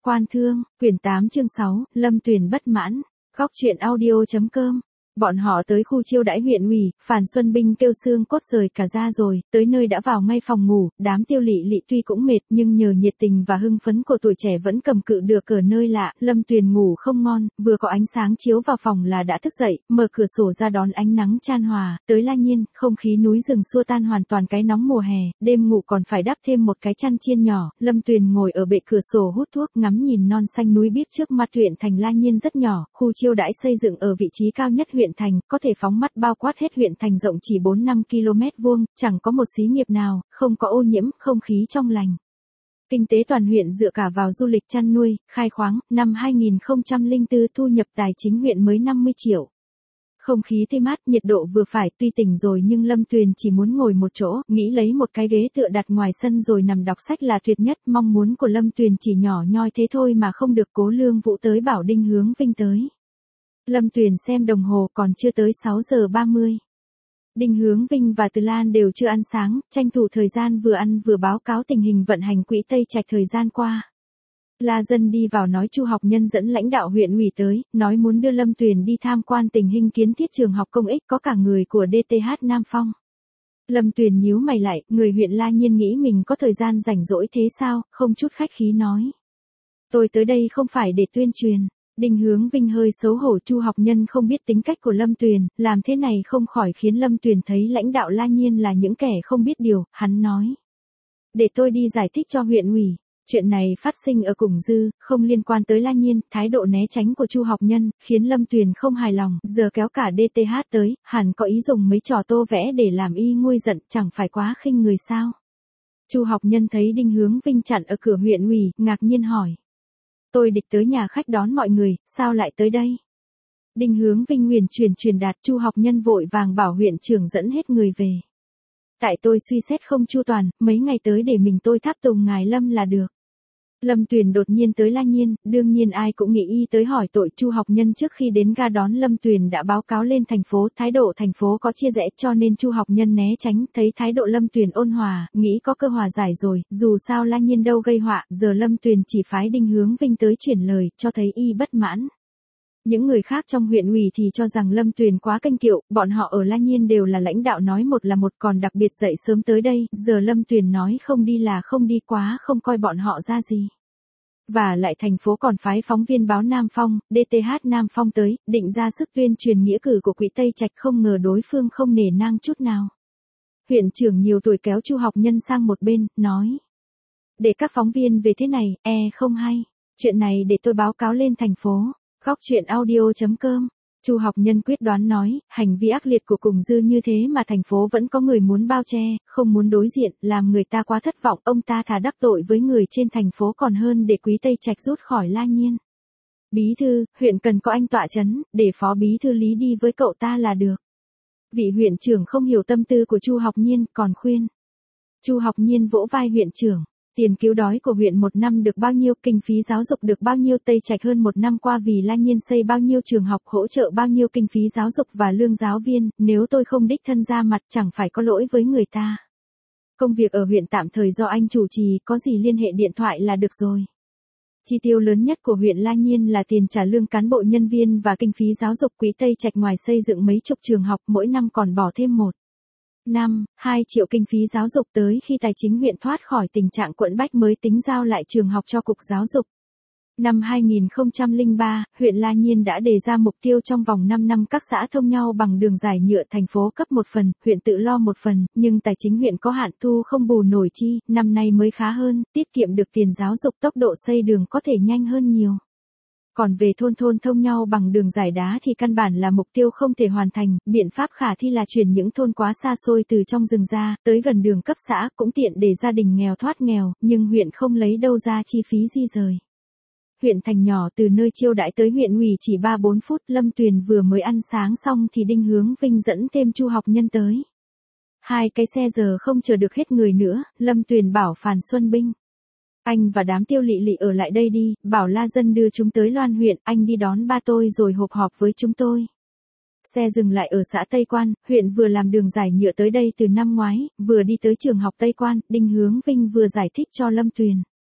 Quan Thương, quyển 8 chương 6, Lâm Tuyền bất mãn. Góc truyện audio.com. Bọn họ tới khu chiêu đãi huyện ủy, Phàn Xuân Binh kêu xương cốt rời cả ra rồi, tới nơi đã vào ngay phòng ngủ, đám Tiêu Lị Lị tuy cũng mệt nhưng nhờ nhiệt tình và hưng phấn của tuổi trẻ vẫn cầm cự được ở nơi lạ. Lâm Tuyền ngủ không ngon, vừa có ánh sáng chiếu vào phòng là đã thức dậy, mở cửa sổ ra đón ánh nắng chan hòa, tới La Nhiên, không khí núi rừng xua tan hoàn toàn cái nóng mùa hè, đêm ngủ còn phải đắp thêm một cái chăn chiên nhỏ. Lâm Tuyền ngồi ở bệ cửa sổ hút thuốc ngắm nhìn non xanh núi biếc trước mặt. Huyện thành La Nhiên rất nhỏ, khu chiêu đãi xây dựng ở vị trí cao nhất huyện thành, có thể phóng mắt bao quát hết huyện thành rộng chỉ 4-5 km vuông, chẳng có một xí nghiệp nào, không có ô nhiễm, không khí trong lành. Kinh tế toàn huyện dựa cả vào du lịch chăn nuôi, khai khoáng, năm 2004 thu nhập tài chính huyện mới 50 triệu. Không khí tươi mát, nhiệt độ vừa phải, tuy tỉnh rồi nhưng Lâm Tuyền chỉ muốn ngồi một chỗ, nghĩ lấy một cái ghế tựa đặt ngoài sân rồi nằm đọc sách là tuyệt nhất. Mong muốn của Lâm Tuyền chỉ nhỏ nhoi thế thôi mà không được. Cố Lương Vũ tới bảo Đinh Hướng Vinh tới. Lâm Tuyền xem đồng hồ còn chưa tới 6 giờ 30. Đinh Hướng Vinh và Từ Lan đều chưa ăn sáng, tranh thủ thời gian vừa ăn vừa báo cáo tình hình vận hành quỹ Tây Trạch thời gian qua. La Dân đi vào nói Chu Học Nhân dẫn lãnh đạo huyện ủy tới, nói muốn đưa Lâm Tuyền đi tham quan tình hình kiến thiết trường học công ích, có cả người của DTH Nam Phong. Lâm Tuyền nhíu mày lại, người huyện La Nhiên nghĩ mình có thời gian rảnh rỗi thế sao, không chút khách khí nói. Tôi tới đây không phải để tuyên truyền. Đinh Hướng Vinh hơi xấu hổ. Chu Học Nhân không biết tính cách của Lâm Tuyền, làm thế này không khỏi khiến Lâm Tuyền thấy lãnh đạo La Nhiên là những kẻ không biết điều. Hắn nói, để tôi đi giải thích cho huyện ủy. Chuyện này phát sinh ở Củng Dư, không liên quan tới La Nhiên. Thái độ né tránh của Chu Học Nhân khiến Lâm Tuyền không hài lòng, giờ kéo cả DTH tới, hẳn có ý dùng mấy trò tô vẽ để làm y nguôi giận, chẳng phải quá khinh người sao? Chu Học Nhân thấy Đinh Hướng Vinh chặn ở cửa huyện ủy, ngạc nhiên hỏi, tôi địch tới nhà khách đón mọi người, sao lại tới đây? Đinh Hướng Vinh huyền truyền đạt. Chu Học Nhân vội vàng bảo huyện trưởng dẫn hết người về. Tại tôi suy xét không chu toàn, mấy ngày tới để mình tôi tháp tùng ngài Lâm là được. Lâm Tuyền đột nhiên tới La Nhiên, đương nhiên ai cũng nghĩ y tới hỏi tội. Chu Học Nhân trước khi đến ga đón Lâm Tuyền đã báo cáo lên thành phố, thái độ thành phố có chia rẽ cho nên Chu Học Nhân né tránh. Thấy thái độ Lâm Tuyền ôn hòa, nghĩ có cơ hòa giải rồi, dù sao La Nhiên đâu gây họa, giờ Lâm Tuyền chỉ phái Đinh Hướng Vinh tới chuyển lời, cho thấy y bất mãn. Những người khác trong huyện ủy thì cho rằng Lâm Tuyền quá kênh kiệu, bọn họ ở La Nhiên đều là lãnh đạo nói một là một, còn đặc biệt dậy sớm tới đây, giờ Lâm Tuyền nói không đi là không đi, quá không coi bọn họ ra gì. Và lại thành phố còn phái phóng viên báo Nam Phong, DTH Nam Phong tới, định ra sức tuyên truyền nghĩa cử của quỹ Tây Trạch, không ngờ đối phương không nể nang chút nào. Huyện trưởng nhiều tuổi kéo Chu Học Nhân sang một bên, nói, để các phóng viên về thế này, không hay, chuyện này để tôi báo cáo lên thành phố. Góc truyện audio.com. Chu Học Nhân quyết đoán nói, hành vi ác liệt của Củng Dư như thế mà thành phố vẫn có người muốn bao che, không muốn đối diện, làm người ta quá thất vọng. Ông ta thà đắc tội với người trên thành phố còn hơn để quý Tây Trạch rút khỏi La Nhiên. Bí thư, huyện cần có anh tọa chấn, để phó bí thư Lý đi với cậu ta là được. Vị huyện trưởng không hiểu tâm tư của Chu Học Nhiên, còn khuyên. Chu Học Nhiên vỗ vai huyện trưởng. Tiền cứu đói của huyện một năm được bao nhiêu, kinh phí giáo dục được bao nhiêu, Tây Trạch hơn một năm qua vì La Nhiên xây bao nhiêu trường học, hỗ trợ bao nhiêu kinh phí giáo dục và lương giáo viên, nếu tôi không đích thân ra mặt chẳng phải có lỗi với người ta. Công việc ở huyện tạm thời do anh chủ trì, có gì liên hệ điện thoại là được rồi. Chi tiêu lớn nhất của huyện La Nhiên là tiền trả lương cán bộ nhân viên và kinh phí giáo dục. Quỹ Tây Trạch ngoài xây dựng mấy chục trường học, mỗi năm còn bỏ thêm 1,2 triệu kinh phí giáo dục, tới khi tài chính huyện thoát khỏi tình trạng quẫn bách mới tính giao lại trường học cho Cục Giáo dục. Năm 2003, huyện La Nhiên đã đề ra mục tiêu trong vòng 5 năm các xã thông nhau bằng đường giải nhựa, thành phố cấp một phần, huyện tự lo một phần, nhưng tài chính huyện có hạn, thu không bù nổi chi, năm nay mới khá hơn, tiết kiệm được tiền giáo dục, tốc độ xây đường có thể nhanh hơn nhiều. Còn về thôn thông nhau bằng đường giải đá thì căn bản là mục tiêu không thể hoàn thành, biện pháp khả thi là chuyển những thôn quá xa xôi từ trong rừng ra, tới gần đường cấp xã, cũng tiện để gia đình nghèo thoát nghèo, nhưng huyện không lấy đâu ra chi phí di rời. Huyện thành nhỏ, từ nơi chiêu đãi tới huyện ủy chỉ 3-4 phút, Lâm Tuyền vừa mới ăn sáng xong thì Đinh Hướng Vinh dẫn thêm Chu Học Nhân tới. Hai cái xe giờ không chờ được hết người nữa, Lâm Tuyền bảo Phàn Xuân Binh, anh và đám Tiêu Lị Lị ở lại đây đi, bảo La Dân đưa chúng tới Loan huyện, anh đi đón ba tôi rồi họp với chúng tôi. Xe dừng lại ở xã Tây Quan, huyện vừa làm đường giải nhựa tới đây từ năm ngoái, vừa đi tới trường học Tây Quan, Đinh Hướng Vinh vừa giải thích cho Lâm Tuyền.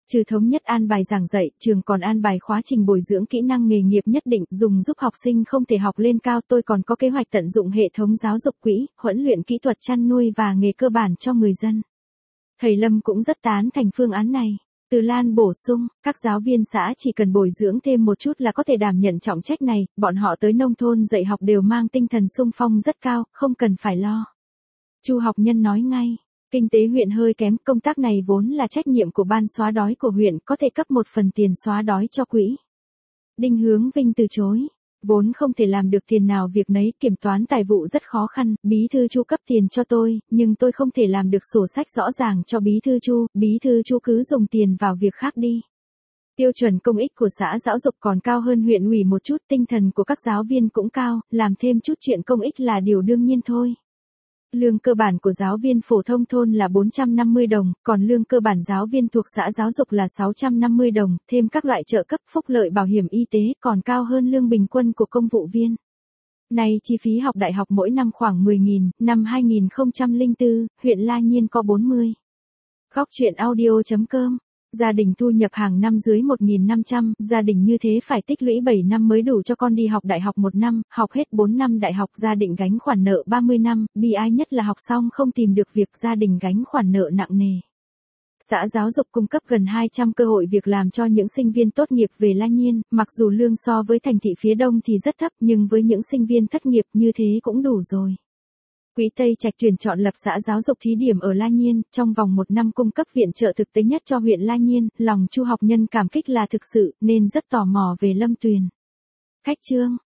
Trừ thống nhất an bài giảng dạy, trường còn an bài khóa trình bồi dưỡng kỹ năng nghề nghiệp nhất định dùng giúp học sinh không thể học lên cao. Tôi còn có kế hoạch tận dụng hệ thống giáo dục quỹ, huấn luyện kỹ thuật chăn nuôi và nghề cơ bản cho người dân. Thầy Lâm cũng rất tán thành phương án này. Từ Lan bổ sung, các giáo viên xã chỉ cần bồi dưỡng thêm một chút là có thể đảm nhận trọng trách này, bọn họ tới nông thôn dạy học đều mang tinh thần xung phong rất cao, không cần phải lo. Chu Học Nhân nói ngay, kinh tế huyện hơi kém, công tác này vốn là trách nhiệm của ban xóa đói của huyện, có thể cấp một phần tiền xóa đói cho quỹ. Đinh Hướng Vinh từ chối, vốn không thể làm được tiền nào việc nấy, kiểm toán tài vụ rất khó khăn, bí thư Chu cấp tiền cho tôi, nhưng tôi không thể làm được sổ sách rõ ràng cho bí thư Chu cứ dùng tiền vào việc khác đi. Tiêu chuẩn công ích của xã giáo dục còn cao hơn huyện ủy một chút, tinh thần của các giáo viên cũng cao, làm thêm chút chuyện công ích là điều đương nhiên thôi. Lương cơ bản của giáo viên phổ thông thôn là 450 đồng, còn lương cơ bản giáo viên thuộc xã giáo dục là 650 đồng, thêm các loại trợ cấp phúc lợi bảo hiểm y tế còn cao hơn lương bình quân của công vụ viên. Nay chi phí học đại học mỗi năm khoảng 10.000, năm 2004, huyện La Nhiên có 40. Góc chuyện audio.com. Gia đình thu nhập hàng năm dưới 1.500, gia đình như thế phải tích lũy 7 năm mới đủ cho con đi học đại học 1 năm, học hết 4 năm đại học gia đình gánh khoản nợ 30 năm, bi ai nhất là học xong không tìm được việc gia đình gánh khoản nợ nặng nề. Xã giáo dục cung cấp gần 200 cơ hội việc làm cho những sinh viên tốt nghiệp về La Nhiên, mặc dù lương so với thành thị phía đông thì rất thấp nhưng với những sinh viên thất nghiệp như thế cũng đủ rồi. Quỹ Tây Trạch tuyển chọn lập xã giáo dục thí điểm ở La Nhiên, trong vòng 1 năm cung cấp viện trợ thực tế nhất cho huyện La Nhiên, lòng Chu Học Nhân cảm kích là thực sự, nên rất tò mò về Lâm Tuyền. Khách chương